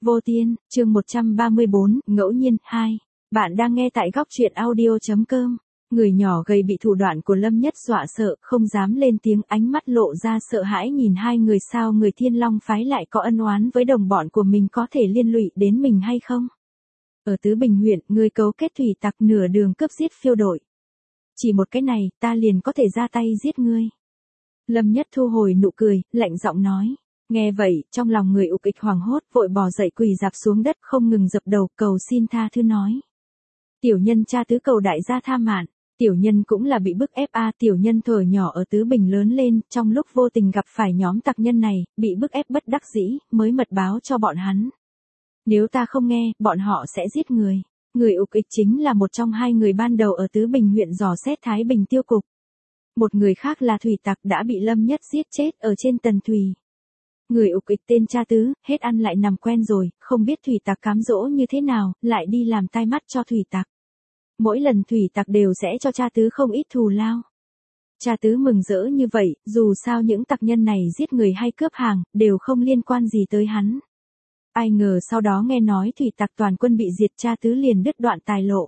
Vô Tiên, chương 134, ngẫu nhiên, 2. Bạn đang nghe tại góc truyện audio.com. Người nhỏ gầy bị thủ đoạn của Lâm Nhất dọa sợ, không dám lên tiếng, ánh mắt lộ ra sợ hãi nhìn hai người, sao người Thiên Long phái lại có ân oán với đồng bọn của mình, có thể liên lụy đến mình hay không? Ở Tứ Bình huyện, người cấu kết thủy tặc nửa đường cướp giết phiêu đội. Chỉ một cái này, ta liền có thể ra tay giết ngươi. Lâm Nhất thu hồi nụ cười, lạnh giọng nói. Nghe vậy, trong lòng người ục ịch hoảng hốt, vội bò dậy quỳ rạp xuống đất, không ngừng dập đầu cầu xin tha thứ nói. Tiểu nhân cha tứ cầu đại gia tha mạn. Tiểu nhân cũng là bị bức ép tiểu nhân thuở nhỏ ở Tứ Bình lớn lên, trong lúc vô tình gặp phải nhóm tặc nhân này, bị bức ép bất đắc dĩ, mới mật báo cho bọn hắn. Nếu ta không nghe, bọn họ sẽ giết người. Người ục ịch chính là một trong hai người ban đầu ở Tứ Bình huyện dò xét Thái Bình tiêu cục. Một người khác là thủy tặc đã bị Lâm Nhất giết chết ở trên Tần Thủy. Người ục ịch tên cha tứ, hết ăn lại nằm quen rồi, không biết thủy tặc cám dỗ như thế nào, lại đi làm tai mắt cho thủy tặc. Mỗi lần thủy tặc đều sẽ cho cha tứ không ít thù lao. Cha tứ mừng rỡ như vậy, dù sao những tặc nhân này giết người hay cướp hàng, đều không liên quan gì tới hắn. Ai ngờ sau đó nghe nói thủy tặc toàn quân bị diệt, cha tứ liền đứt đoạn tài lộ.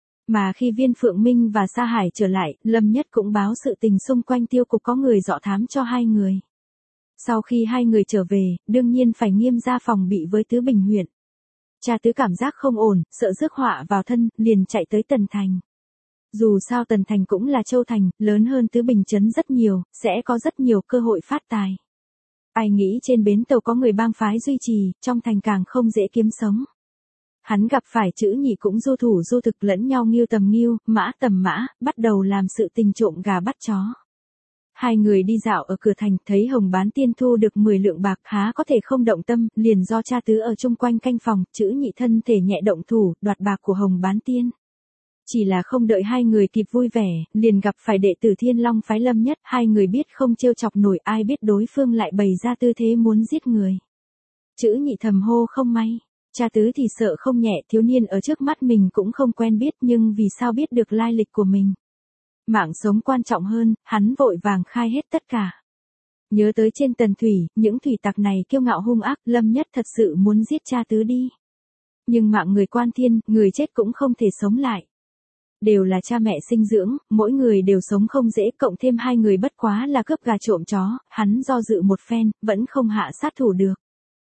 Mà khi Viên Phượng Minh và Sa Hải trở lại, Lâm Nhất cũng báo sự tình xung quanh tiêu cục có người dọ thám cho hai người. Sau khi hai người trở về, đương nhiên phải nghiêm ra phòng bị với Tứ Bình huyện. Cha tứ cảm giác không ổn, sợ rước họa vào thân, liền chạy tới Tần Thành. Dù sao Tần Thành cũng là châu thành, lớn hơn Tứ Bình trấn rất nhiều, sẽ có rất nhiều cơ hội phát tài. Ai nghĩ trên bến tàu có người bang phái duy trì, trong thành càng không dễ kiếm sống. Hắn gặp phải Chữ Nhị cũng du thủ du thực lẫn nhau, nghiêu tầm nghiêu, mã tầm mã, bắt đầu làm sự tình trộm gà bắt chó. Hai người đi dạo ở cửa thành, thấy Hồng Bán Tiên thu được 10 lượng bạc, há có thể không động tâm, liền do cha tứ ở chung quanh canh phòng, Chữ Nhị thân thể nhẹ động thủ, đoạt bạc của Hồng Bán Tiên. Chỉ là không đợi hai người kịp vui vẻ, liền gặp phải đệ tử Thiên Long phái Lâm Nhất, hai người biết không trêu chọc nổi, ai biết đối phương lại bày ra tư thế muốn giết người. Chữ Nhị thầm hô không may, cha tứ thì sợ không nhẹ, thiếu niên ở trước mắt mình cũng không quen biết, nhưng vì sao biết được lai lịch của mình. Mạng sống quan trọng hơn, hắn vội vàng khai hết tất cả. Nhớ tới trên Tần Thủy, những thủy tặc này kiêu ngạo hung ác, Lâm Nhất thật sự muốn giết cha tứ đi. Nhưng mạng người quan thiên, người chết cũng không thể sống lại. Đều là cha mẹ sinh dưỡng, mỗi người đều sống không dễ, cộng thêm hai người bất quá là cướp gà trộm chó, hắn do dự một phen, vẫn không hạ sát thủ được.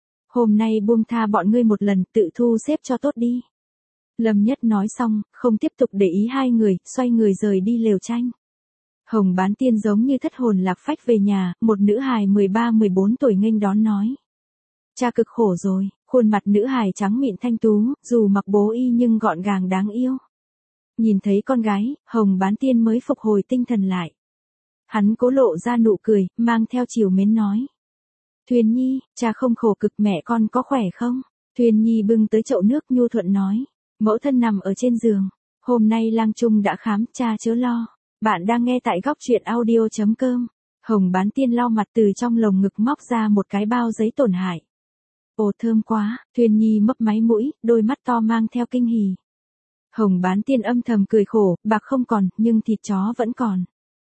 Hôm nay buông tha bọn ngươi một lần, tự thu xếp cho tốt đi. Lâm Nhất nói xong, không tiếp tục để ý hai người, xoay người rời đi lều tranh. Hồng Bán Tiên giống như thất hồn lạc phách về nhà, một nữ hài 13-14 tuổi nghênh đón nói. Cha cực khổ rồi, khuôn mặt nữ hài trắng mịn thanh tú, dù mặc bố y nhưng gọn gàng đáng yêu. Nhìn thấy con gái, Hồng Bán Tiên mới phục hồi tinh thần lại. Hắn cố lộ ra nụ cười, mang theo trìu mến nói. Thuyền Nhi, cha không khổ cực, mẹ con có khỏe không? Thuyền Nhi bưng tới chậu nước nhu thuận nói. Mẫu thân nằm ở trên giường. Hôm nay lang trung đã khám, cha chớ lo. Bạn đang nghe tại góc truyện audio.com. Hồng Bán Tiên lau mặt, từ trong lồng ngực móc ra một cái bao giấy tổn hại. Ồ thơm quá, Thuyền Nhi mấp máy mũi, đôi mắt to mang theo kinh hỉ. Hồng Bán Tiên âm thầm cười khổ, bạc không còn, nhưng thịt chó vẫn còn.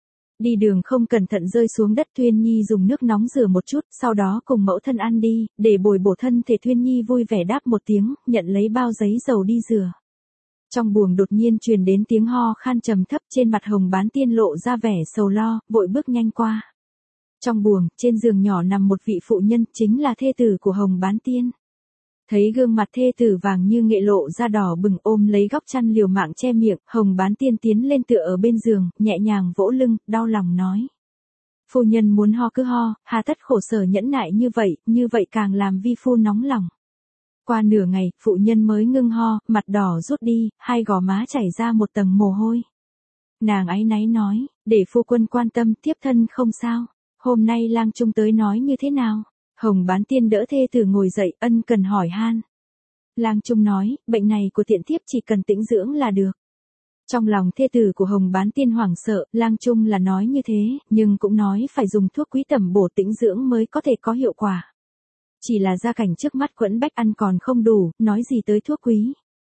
Đi đường không cẩn thận rơi xuống đất, Thuyền Nhi dùng nước nóng rửa một chút, sau đó cùng mẫu thân ăn đi, để bồi bổ thân thể. Thuyền Nhi vui vẻ đáp một tiếng, nhận lấy bao giấy dầu đi rửa. Trong buồng đột nhiên truyền đến tiếng ho khan trầm thấp, trên mặt Hồng Bán Tiên lộ ra vẻ sầu lo, vội bước nhanh qua. Trong buồng, trên giường nhỏ nằm một vị phụ nhân, chính là thê tử của Hồng Bán Tiên. Thấy gương mặt thê tử vàng như nghệ lộ ra đỏ bừng, ôm lấy góc chăn liều mạng che miệng, Hồng Bán Tiên tiến lên tựa ở bên giường, nhẹ nhàng vỗ lưng, đau lòng nói. Phu nhân muốn ho cứ ho, hà tất khổ sở nhẫn nại như vậy càng làm vi phu nóng lòng. Qua nửa ngày, phụ nhân mới ngưng ho, mặt đỏ rút đi, hai gò má chảy ra một tầng mồ hôi. Nàng áy náy nói, để phu quân quan tâm, tiếp thân không sao. Hôm nay lang trung tới nói như thế nào? Hồng Bán Tiên đỡ thê tử ngồi dậy, ân cần hỏi han. Lang trung nói, bệnh này của tiện thiếp chỉ cần tĩnh dưỡng là được. Trong lòng thê tử của Hồng Bán Tiên hoảng sợ, lang trung là nói như thế, nhưng cũng nói phải dùng thuốc quý tẩm bổ tĩnh dưỡng mới có thể có hiệu quả. Chỉ là gia cảnh trước mắt quẫn bách, ăn còn không đủ, nói gì tới thuốc quý.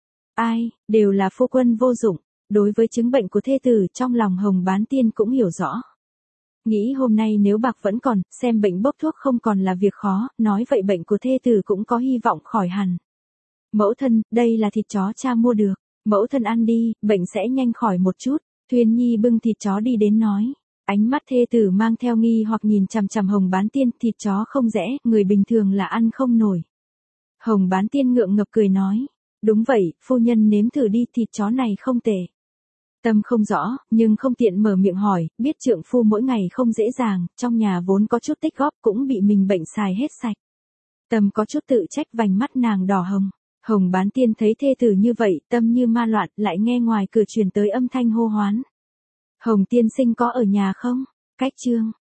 Ai, đều là phu quân vô dụng. Đối với chứng bệnh của thê tử, trong lòng Hồng Bán Tiên cũng hiểu rõ. Nghĩ hôm nay nếu bạc vẫn còn, xem bệnh bốc thuốc không còn là việc khó, nói vậy bệnh của thê tử cũng có hy vọng khỏi hẳn. Mẫu thân, đây là thịt chó cha mua được, mẫu thân ăn đi, bệnh sẽ nhanh khỏi một chút. Thuyên Nhi bưng thịt chó đi đến nói. Ánh mắt thê tử mang theo nghi hoặc nhìn chằm chằm Hồng Bán Tiên, thịt chó không rẽ, người bình thường là ăn không nổi. Hồng Bán Tiên ngượng ngập cười nói. Đúng vậy, phu nhân nếm thử đi, thịt chó này không tệ. Tâm không rõ, nhưng không tiện mở miệng hỏi, biết trượng phu mỗi ngày không dễ dàng, trong nhà vốn có chút tích góp cũng bị mình bệnh xài hết sạch. Tâm có chút tự trách, vành mắt nàng đỏ hồng. Hồng Bán Tiên thấy thê tử như vậy, tâm như ma loạn, lại nghe ngoài cửa truyền tới âm thanh hô hoán. Hồng tiên sinh có ở nhà không? Cách chương